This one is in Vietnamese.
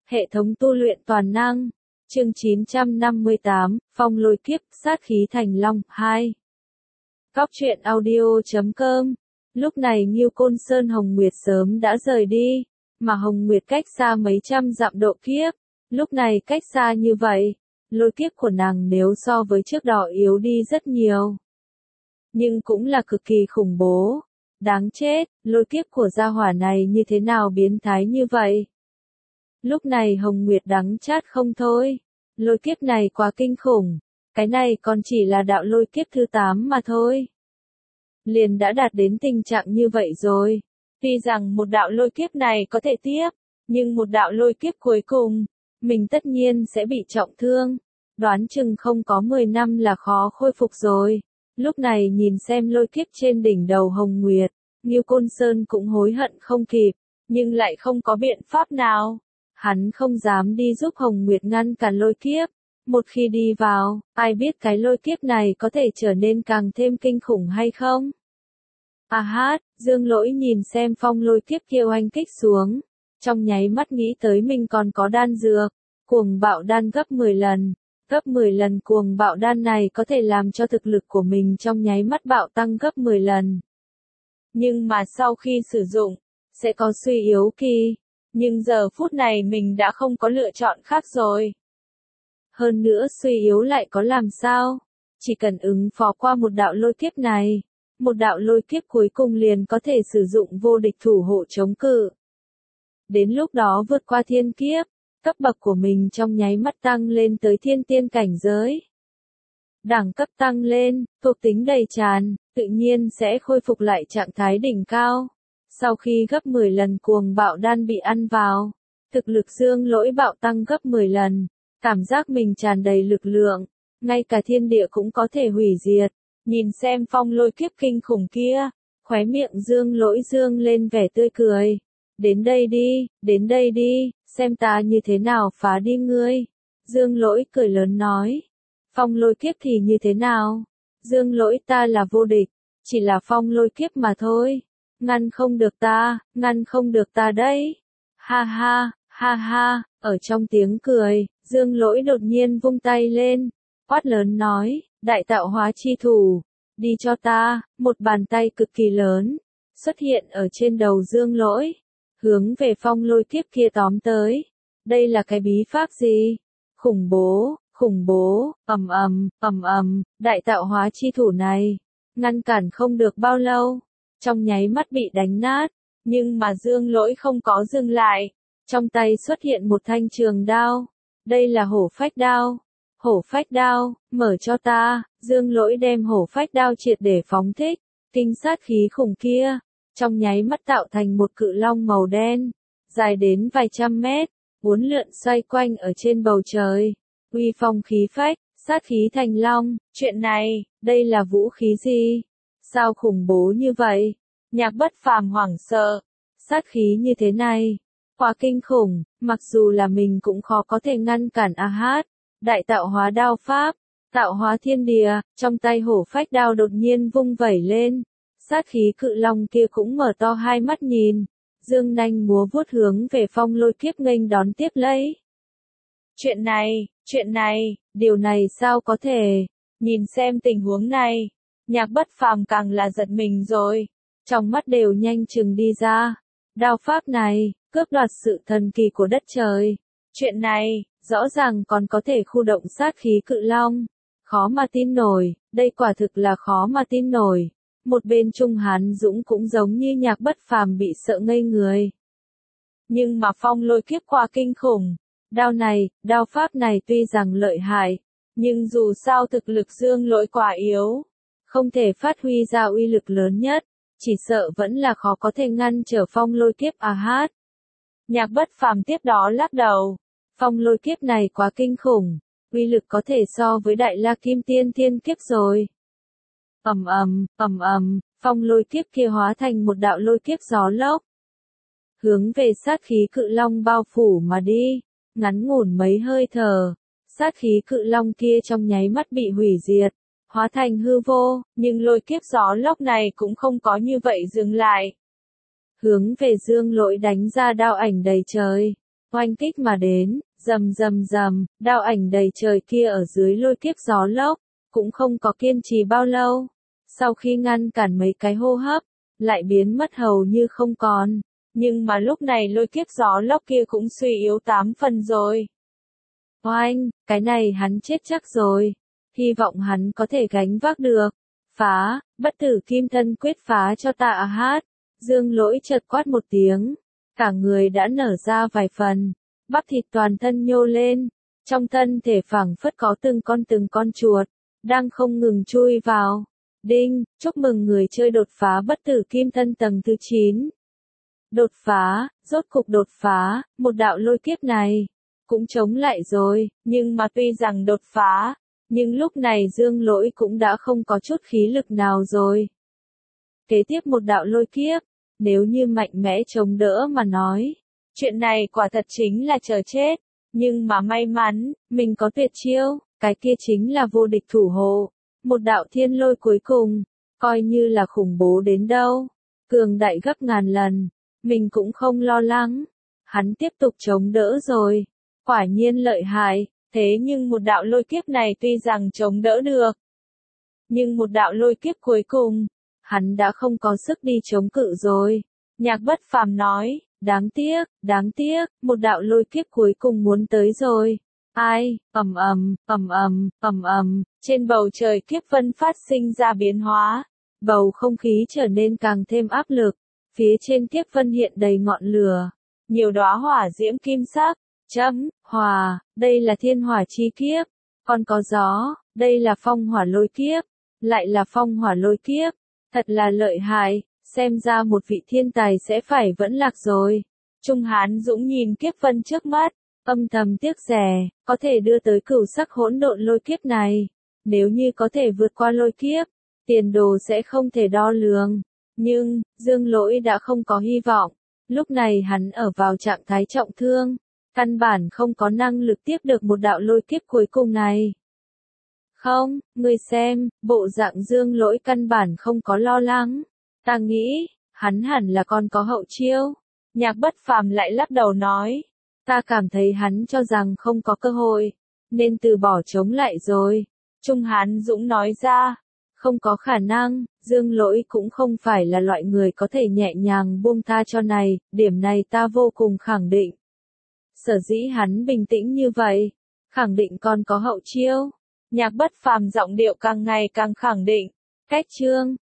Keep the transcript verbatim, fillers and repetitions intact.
Hệ thống tu luyện toàn năng. Chương chín trăm năm mươi tám, Phong lôi kiếp, sát khí thành long, hai. Cóc truyện audio chấm com. Lúc này Ngưu Côn Sơn Hồng Nguyệt sớm đã rời đi, mà Hồng Nguyệt cách xa mấy trăm dặm độ kiếp. Lúc này cách xa như vậy, lôi kiếp của nàng nếu so với trước đó yếu đi rất nhiều. Nhưng cũng là cực kỳ khủng bố. Đáng chết, lôi kiếp của gia hỏa này như thế nào biến thái như vậy? Lúc này Hồng Nguyệt đắng chát không thôi. Lôi kiếp này quá kinh khủng. Cái này còn chỉ là đạo lôi kiếp thứ tám mà thôi. Liền đã đạt đến tình trạng như vậy rồi. Tuy rằng một đạo lôi kiếp này có thể tiếp, nhưng một đạo lôi kiếp cuối cùng, mình tất nhiên sẽ bị trọng thương. Đoán chừng không có mười năm là khó khôi phục rồi. Lúc này nhìn xem lôi kiếp trên đỉnh đầu Hồng Nguyệt, Ngưu Côn Sơn cũng hối hận không kịp, nhưng lại không có biện pháp nào. Hắn không dám đi giúp Hồng Nguyệt ngăn cản lôi kiếp. Một khi đi vào, ai biết cái lôi kiếp này có thể trở nên càng thêm kinh khủng hay không? À hát, Dương Lỗi nhìn xem phong lôi kiếp kia oanh kích xuống. Trong nháy mắt nghĩ tới mình còn có đan dược, cuồng bạo đan gấp mười lần. Gấp mười lần cuồng bạo đan này có thể làm cho thực lực của mình trong nháy mắt bạo tăng gấp mười lần. Nhưng mà sau khi sử dụng, sẽ có suy yếu kỳ. Nhưng giờ phút này mình đã không có lựa chọn khác rồi. Hơn nữa suy yếu lại có làm sao? Chỉ cần ứng phó qua một đạo lôi kiếp này, một đạo lôi kiếp cuối cùng liền có thể sử dụng vô địch thủ hộ chống cự. Đến lúc đó vượt qua thiên kiếp, cấp bậc của mình trong nháy mắt tăng lên tới thiên tiên cảnh giới. Đẳng cấp tăng lên, thuộc tính đầy tràn, tự nhiên sẽ khôi phục lại trạng thái đỉnh cao. Sau khi gấp mười lần cuồng bạo đan bị ăn vào, thực lực Dương Lỗi bạo tăng gấp mười lần, cảm giác mình tràn đầy lực lượng, ngay cả thiên địa cũng có thể hủy diệt. Nhìn xem phong lôi kiếp kinh khủng kia, khóe miệng Dương Lỗi dương lên vẻ tươi cười. Đến đây đi, đến đây đi, xem ta như thế nào phá đi ngươi. Dương Lỗi cười lớn nói. Phong lôi kiếp thì như thế nào? Dương Lỗi ta là vô địch, chỉ là phong lôi kiếp mà thôi. Ngăn không được ta, ngăn không được ta đấy. Ha ha, ha ha, ở trong tiếng cười, Dương Lỗi đột nhiên vung tay lên, quát lớn nói, đại tạo hóa chi thủ, đi cho ta. Một bàn tay cực kỳ lớn, xuất hiện ở trên đầu Dương Lỗi, hướng về phong lôi kiếp kia tóm tới. Đây là cái bí pháp gì? Khủng bố, khủng bố, ầm ầm, ầm ầm, đại tạo hóa chi thủ này, ngăn cản không được bao lâu. Trong nháy mắt bị đánh nát, nhưng mà Dương Lỗi không có dừng lại, trong tay xuất hiện một thanh trường đao, đây là hổ phách đao, hổ phách đao, mở cho ta. Dương Lỗi đem hổ phách đao triệt để phóng thích, kinh sát khí khủng kia, trong nháy mắt tạo thành một cự long màu đen, dài đến vài trăm mét, uốn lượn xoay quanh ở trên bầu trời, uy phong khí phách, sát khí thành long. Chuyện này, đây là vũ khí gì? Sao khủng bố như vậy? Nhạc Bất Phàm hoảng sợ. Sát khí như thế này, quá kinh khủng, mặc dù là mình cũng khó có thể ngăn cản. A hát, đại tạo hóa đao pháp, tạo hóa thiên địa, trong tay hổ phách đao đột nhiên vung vẩy lên. Sát khí cự long kia cũng mở to hai mắt nhìn, dương nanh múa vuốt hướng về phong lôi kiếp nghênh đón tiếp lấy. Chuyện này, chuyện này, điều này sao có thể? Nhìn xem tình huống này, Nhạc Bất Phàm càng là giật mình rồi, trong mắt đều nhanh chừng đi ra. Đao pháp này, cướp đoạt sự thần kỳ của đất trời. Chuyện này, rõ ràng còn có thể khu động sát khí cự long. Khó mà tin nổi, đây quả thực là khó mà tin nổi. Một bên Trung Hán Dũng cũng giống như Nhạc Bất Phàm bị sợ ngây người. Nhưng mà phong lôi kiếp quá kinh khủng. Đao này, đao pháp này tuy rằng lợi hại, nhưng dù sao thực lực Dương Lỗi quá yếu, không thể phát huy ra uy lực lớn nhất, chỉ sợ vẫn là khó có thể ngăn trở phong lôi kiếp. A hát. Nhạc Bất Phàm tiếp đó lắc đầu, phong lôi kiếp này quá kinh khủng, uy lực có thể so với đại la kim tiên thiên kiếp rồi. Ầm ầm, ầm ầm, phong lôi kiếp kia hóa thành một đạo lôi kiếp gió lốc, hướng về sát khí cự long bao phủ mà đi. Ngắn ngủn mấy hơi thở, sát khí cự long kia trong nháy mắt bị hủy diệt, hóa thành hư vô, nhưng lôi kiếp gió lốc này cũng không có như vậy dừng lại. Hướng về Dương Lỗi đánh ra đao ảnh đầy trời. oanh kích mà đến, rầm rầm rầm, đao ảnh đầy trời kia ở dưới lôi kiếp gió lốc, cũng không có kiên trì bao lâu. Sau khi ngăn cản mấy cái hô hấp, lại biến mất hầu như không còn. Nhưng mà lúc này lôi kiếp gió lốc kia cũng suy yếu tám phần rồi. Oanh, cái này hắn chết chắc rồi. Hy vọng hắn có thể gánh vác được. Phá, bất tử kim thân quyết phá cho ta hát. Dương Lỗi chợt quát một tiếng. Cả người đã nở ra vài phần. Bắp thịt toàn thân nhô lên. Trong thân thể phảng phất có từng con từng con chuột. Đang không ngừng chui vào. Đinh, chúc mừng người chơi đột phá bất tử kim thân tầng thứ chín. Đột phá, rốt cục đột phá, một đạo lôi kiếp này. Cũng chống lại rồi, nhưng mà tuy rằng đột phá, nhưng lúc này Dương Lỗi cũng đã không có chút khí lực nào rồi. Kế tiếp một đạo lôi kiếp, nếu như mạnh mẽ chống đỡ mà nói, chuyện này quả thật chính là chờ chết, nhưng mà may mắn, mình có tuyệt chiêu, cái kia chính là vô địch thủ hộ, một đạo thiên lôi cuối cùng, coi như là khủng bố đến đâu, cường đại gấp ngàn lần, mình cũng không lo lắng, hắn tiếp tục chống đỡ rồi, quả nhiên lợi hại. Thế nhưng một đạo lôi kiếp này tuy rằng chống đỡ được, nhưng một đạo lôi kiếp cuối cùng, hắn đã không có sức đi chống cự rồi. Nhạc Bất Phàm nói, đáng tiếc, đáng tiếc, một đạo lôi kiếp cuối cùng muốn tới rồi. Ai, ầm ầm, ầm ầm, ầm ầm, trên bầu trời kiếp vân phát sinh ra biến hóa, bầu không khí trở nên càng thêm áp lực, phía trên kiếp vân hiện đầy ngọn lửa, nhiều đóa hỏa diễm kim sắc. Chấm, hòa, đây là thiên hỏa chi kiếp, còn có gió, đây là phong hỏa lôi kiếp, lại là phong hỏa lôi kiếp, thật là lợi hại, xem ra một vị thiên tài sẽ phải vẫn lạc rồi. Trung Hán Dũng nhìn kiếp vân trước mắt, âm thầm tiếc rẻ, có thể đưa tới cửu sắc hỗn độn lôi kiếp này, nếu như có thể vượt qua lôi kiếp, tiền đồ sẽ không thể đo lường, nhưng, Dương Lỗi đã không có hy vọng, lúc này hắn ở vào trạng thái trọng thương. Căn bản không có năng lực tiếp được một đạo lôi kiếp cuối cùng này. Không, người xem, bộ dạng Dương Lỗi căn bản không có lo lắng. Ta nghĩ, hắn hẳn là còn có hậu chiêu. Nhạc Bất Phàm lại lắc đầu nói. Ta cảm thấy hắn cho rằng không có cơ hội, nên từ bỏ chống lại rồi. Trung Hán Dũng nói ra. Không có khả năng, Dương Lỗi cũng không phải là loại người có thể nhẹ nhàng buông tha cho này, điểm này ta vô cùng khẳng định. Sở dĩ hắn bình tĩnh như vậy, khẳng định còn có hậu chiêu. Nhạc Bất Phàm giọng điệu càng ngày càng khẳng định. Cách chương